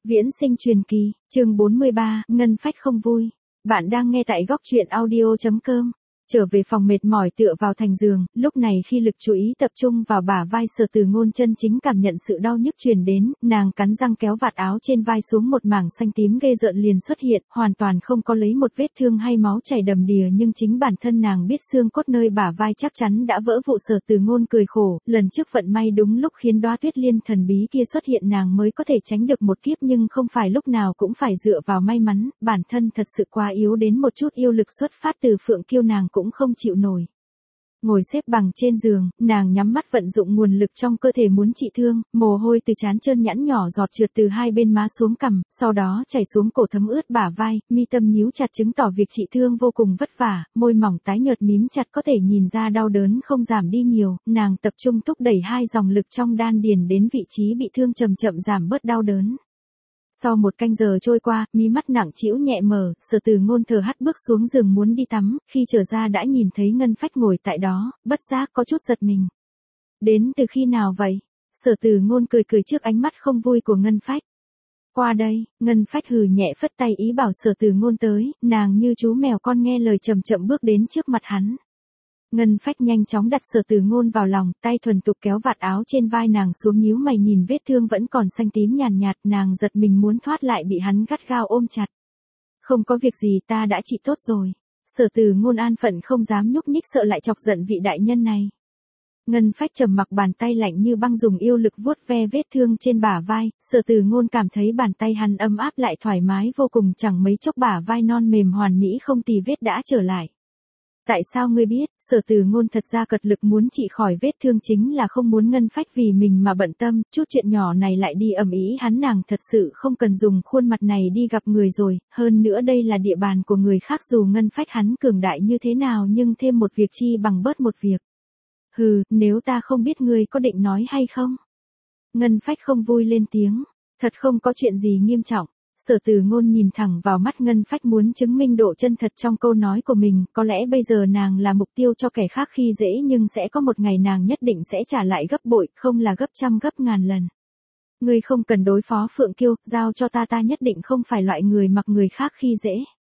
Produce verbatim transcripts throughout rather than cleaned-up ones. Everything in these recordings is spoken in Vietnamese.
Viễn sinh truyền kỳ, chương bốn mươi ba, ngân phách không vui. Bạn đang nghe tại góc truyện audio chấm com. Trở về phòng mệt mỏi tựa vào thành giường, lúc này khi lực chú ý tập trung vào bả vai Sở Từ Ngôn chân chính cảm nhận sự đau nhức truyền đến, nàng cắn răng kéo vạt áo trên vai xuống, một mảng xanh tím ghê rợn liền xuất hiện, hoàn toàn không có lấy một vết thương hay máu chảy đầm đìa, nhưng chính bản thân nàng biết xương cốt nơi bả vai chắc chắn đã vỡ vụn. Sở Từ Ngôn cười khổ, lần trước vận may đúng lúc khiến đóa tuyết liên thần bí kia xuất hiện nàng mới có thể tránh được một kiếp, nhưng không phải lúc nào cũng phải dựa vào may mắn, bản thân thật sự quá yếu đến một chút yêu lực xuất phát từ Phượng Kiêu nàng cũng không chịu nổi. Ngồi xếp bằng trên giường, nàng nhắm mắt vận dụng nguồn lực trong cơ thể muốn trị thương, mồ hôi từ trán trơn nhẵn nhỏ giọt trượt từ hai bên má xuống cằm, sau đó chảy xuống cổ thấm ướt bả vai, mi tâm nhíu chặt chứng tỏ việc trị thương vô cùng vất vả, môi mỏng tái nhợt mím chặt có thể nhìn ra đau đớn không giảm đi nhiều, nàng tập trung thúc đẩy hai dòng lực trong đan điền đến vị trí bị thương chậm chậm giảm bớt đau đớn. Sau một canh giờ trôi qua, mí mắt nặng trĩu nhẹ mở, Sở Từ Ngôn thở hắt bước xuống giường muốn đi tắm, khi trở ra đã nhìn thấy Ngân Phách ngồi tại đó, bất giác có chút giật mình. Đến từ khi nào vậy? Sở Từ Ngôn cười cười trước ánh mắt không vui của Ngân Phách. Qua đây, Ngân Phách hừ nhẹ phất tay ý bảo Sở Từ Ngôn tới, nàng như chú mèo con nghe lời chậm chậm bước đến trước mặt hắn. Ngân Phách nhanh chóng đặt Sở Từ Ngôn vào lòng, tay thuần tục kéo vạt áo trên vai nàng xuống, nhíu mày nhìn vết thương vẫn còn xanh tím nhàn nhạt, nàng giật mình muốn thoát lại bị hắn gắt gao ôm chặt. Không có việc gì, ta đã trị tốt rồi. Sở Từ Ngôn an phận không dám nhúc nhích sợ lại chọc giận vị đại nhân này. Ngân Phách trầm mặc, bàn tay lạnh như băng dùng yêu lực vuốt ve vết thương trên bả vai, Sở Từ Ngôn cảm thấy bàn tay hắn ấm áp lại thoải mái vô cùng, chẳng mấy chốc bả vai non mềm hoàn mỹ không tì vết đã trở lại. Tại sao ngươi biết? Sở Từ Ngôn thật ra cật lực muốn trị khỏi vết thương chính là không muốn Ngân Phách vì mình mà bận tâm, chút chuyện nhỏ này lại đi ầm ĩ hắn, nàng thật sự không cần dùng khuôn mặt này đi gặp người rồi, hơn nữa đây là địa bàn của người khác, dù Ngân Phách hắn cường đại như thế nào nhưng thêm một việc chi bằng bớt một việc. Hừ, nếu ta không biết ngươi có định nói hay không? Ngân Phách không vui lên tiếng, thật không có chuyện gì nghiêm trọng. Sở Từ Ngôn nhìn thẳng vào mắt Ngân Phách muốn chứng minh độ chân thật trong câu nói của mình, có lẽ bây giờ nàng là mục tiêu cho kẻ khác khi dễ nhưng sẽ có một ngày nàng nhất định sẽ trả lại gấp bội, không là gấp trăm gấp ngàn lần. Ngươi không cần đối phó Phượng Kiêu, giao cho ta, ta nhất định không phải loại người mặc người khác khi dễ.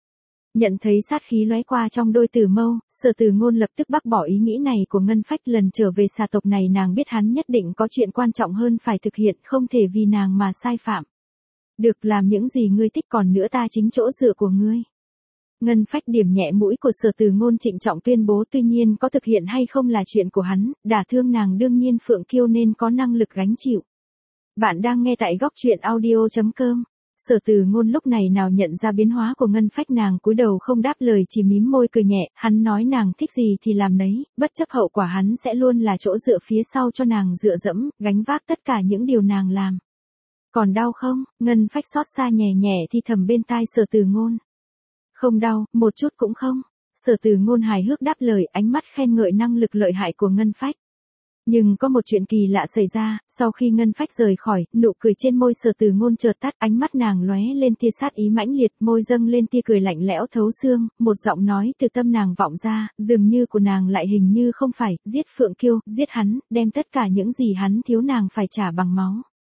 Nhận thấy sát khí lóe qua trong đôi tử mâu, Sở Từ Ngôn lập tức bác bỏ ý nghĩ này của Ngân Phách. Lần trở về xà tộc này nàng biết hắn nhất định có chuyện quan trọng hơn phải thực hiện, không thể vì nàng mà sai phạm. Được, làm những gì ngươi thích, còn nữa ta chính chỗ dựa của ngươi. Ngân Phách điểm nhẹ mũi của Sở Từ Ngôn trịnh trọng tuyên bố, tuy nhiên có thực hiện hay không là chuyện của hắn, đả thương nàng đương nhiên Phượng Kiêu nên có năng lực gánh chịu. Bạn đang nghe tại góc truyện audio chấm com. Sở Từ Ngôn lúc này nào nhận ra biến hóa của Ngân Phách, nàng cúi đầu không đáp lời, chỉ mím môi cười nhẹ, hắn nói nàng thích gì thì làm nấy, bất chấp hậu quả hắn sẽ luôn là chỗ dựa phía sau cho nàng dựa dẫm, gánh vác tất cả những điều nàng làm. Còn đau không? Ngân Phách xót xa nhẹ nhẹ thì thầm bên tai Sở Từ Ngôn. Không đau, một chút cũng không. Sở Từ Ngôn hài hước đáp lời, ánh mắt khen ngợi năng lực lợi hại của Ngân Phách. Nhưng có một chuyện kỳ lạ xảy ra, sau khi Ngân Phách rời khỏi, nụ cười trên môi Sở Từ Ngôn chợt tắt, ánh mắt nàng lóe lên tia sát ý mãnh liệt, môi dâng lên tia cười lạnh lẽo thấu xương, một giọng nói từ tâm nàng vọng ra, dường như của nàng lại hình như không phải, giết Phượng Kiêu, giết hắn, đem tất cả những gì hắn thiếu nàng phải trả bằng máu.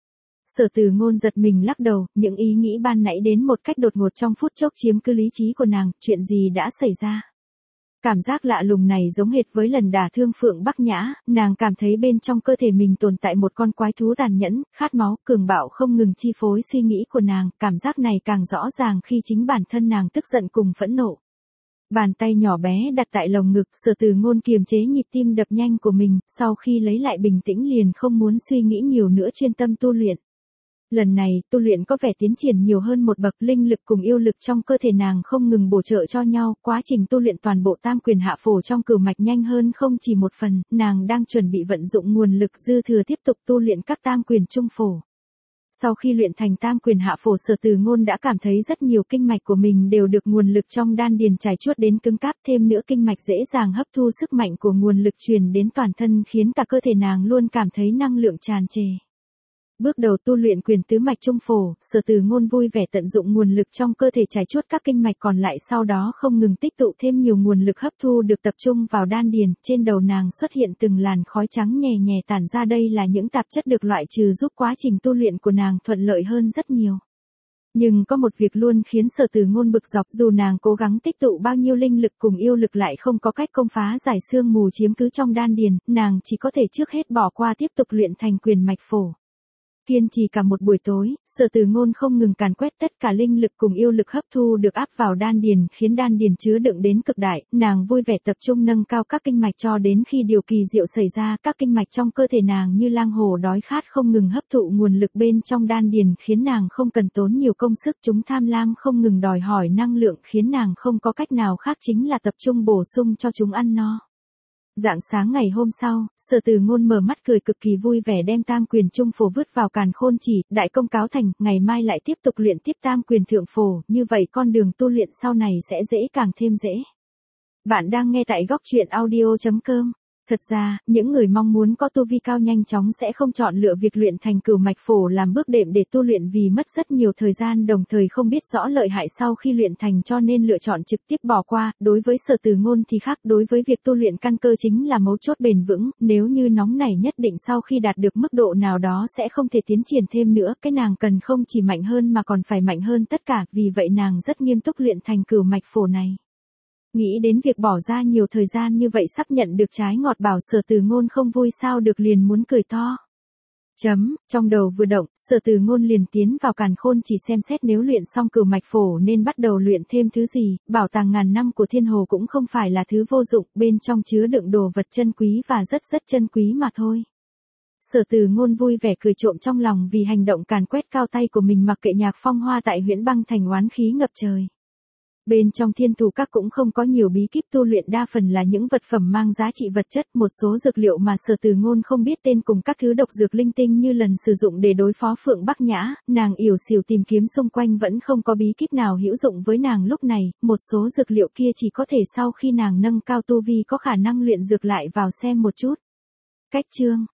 Sở Từ Ngôn giật mình lắc đầu, những ý nghĩ ban nãy đến một cách đột ngột trong phút chốc chiếm cứ lý trí của nàng, chuyện gì đã xảy ra? Cảm giác lạ lùng này giống hệt với lần đả thương Phượng Bắc Nhã, nàng cảm thấy bên trong cơ thể mình tồn tại một con quái thú tàn nhẫn, khát máu, cường bạo không ngừng chi phối suy nghĩ của nàng, cảm giác này càng rõ ràng khi chính bản thân nàng tức giận cùng phẫn nộ. Bàn tay nhỏ bé đặt tại lồng ngực, Sở Từ Ngôn kiềm chế nhịp tim đập nhanh của mình, sau khi lấy lại bình tĩnh liền không muốn suy nghĩ nhiều nữa, chuyên tâm tu luyện. Lần này, tu luyện có vẻ tiến triển nhiều hơn một bậc, linh lực cùng yêu lực trong cơ thể nàng không ngừng bổ trợ cho nhau, quá trình tu luyện toàn bộ tam quyền hạ phổ trong cửu mạch nhanh hơn không chỉ một phần, nàng đang chuẩn bị vận dụng nguồn lực dư thừa tiếp tục tu luyện các tam quyền trung phổ. Sau khi luyện thành tam quyền hạ phổ, Sở Từ Ngôn đã cảm thấy rất nhiều kinh mạch của mình đều được nguồn lực trong đan điền trải chuốt đến cứng cáp, thêm nữa kinh mạch dễ dàng hấp thu sức mạnh của nguồn lực truyền đến toàn thân khiến cả cơ thể nàng luôn cảm thấy năng lượng tràn trề. Bước đầu tu luyện quyền tứ mạch trung phổ, Sở Từ Ngôn vui vẻ tận dụng nguồn lực trong cơ thể trải chuốt các kinh mạch còn lại, sau đó không ngừng tích tụ thêm nhiều nguồn lực hấp thu được tập trung vào đan điền, trên đầu nàng xuất hiện từng làn khói trắng nhè nhè tản ra, đây là những tạp chất được loại trừ giúp quá trình tu luyện của nàng thuận lợi hơn rất nhiều. Nhưng có một việc luôn khiến Sở Từ Ngôn bực dọc, dù nàng cố gắng tích tụ bao nhiêu linh lực cùng yêu lực lại không có cách công phá giải xương mù chiếm cứ trong đan điền, nàng chỉ có thể trước hết bỏ qua tiếp tục luyện thành quyền mạch phổ. Kiên trì cả một buổi tối, Sở Từ Ngôn không ngừng càn quét tất cả linh lực cùng yêu lực hấp thu được áp vào đan điền, khiến đan điền chứa đựng đến cực đại, nàng vui vẻ tập trung nâng cao các kinh mạch cho đến khi điều kỳ diệu xảy ra, các kinh mạch trong cơ thể nàng như lang hổ đói khát không ngừng hấp thụ nguồn lực bên trong đan điền, khiến nàng không cần tốn nhiều công sức, chúng tham lam không ngừng đòi hỏi năng lượng, khiến nàng không có cách nào khác chính là tập trung bổ sung cho chúng ăn no. Rạng sáng ngày hôm sau, Sở Từ Ngôn mở mắt cười cực kỳ vui vẻ đem tam quyền trung phổ vứt vào càn khôn chỉ, đại công cáo thành, ngày mai lại tiếp tục luyện tiếp tam quyền thượng phổ, như vậy con đường tu luyện sau này sẽ dễ càng thêm dễ. Bạn đang nghe tại góc truyện audio chấm com. Thật ra, những người mong muốn có tu vi cao nhanh chóng sẽ không chọn lựa việc luyện thành cửu mạch phổ làm bước đệm để tu luyện vì mất rất nhiều thời gian, đồng thời không biết rõ lợi hại sau khi luyện thành cho nên lựa chọn trực tiếp bỏ qua. Đối với Sở Từ Ngôn thì khác, đối với việc tu luyện căn cơ chính là mấu chốt bền vững, nếu như nóng nảy nhất định sau khi đạt được mức độ nào đó sẽ không thể tiến triển thêm nữa, cái nàng cần không chỉ mạnh hơn mà còn phải mạnh hơn tất cả, vì vậy nàng rất nghiêm túc luyện thành cửu mạch phổ này. Nghĩ đến việc bỏ ra nhiều thời gian như vậy sắp nhận được trái ngọt, bảo Sở Từ Ngôn không vui sao được, liền muốn cười to. Chấm, trong đầu vừa động, Sở Từ Ngôn liền tiến vào càn khôn chỉ xem xét nếu luyện xong cửu mạch phổ nên bắt đầu luyện thêm thứ gì, bảo tàng ngàn năm của Thiên Hồ cũng không phải là thứ vô dụng, bên trong chứa đựng đồ vật chân quý và rất rất chân quý mà thôi. Sở Từ Ngôn vui vẻ cười trộm trong lòng vì hành động càn quét cao tay của mình, mặc kệ nhạc phong hoa tại Huyễn Băng Thành oán khí ngập trời. Bên trong Thiên Thủ Các cũng không có nhiều bí kíp tu luyện, đa phần là những vật phẩm mang giá trị vật chất, một số dược liệu mà Sở Từ Ngôn không biết tên cùng các thứ độc dược linh tinh như lần sử dụng để đối phó Phượng Bắc Nhã, nàng yểu xìu tìm kiếm xung quanh vẫn không có bí kíp nào hữu dụng với nàng lúc này, một số dược liệu kia chỉ có thể sau khi nàng nâng cao tu vi có khả năng luyện dược lại vào xem một chút. Cách chương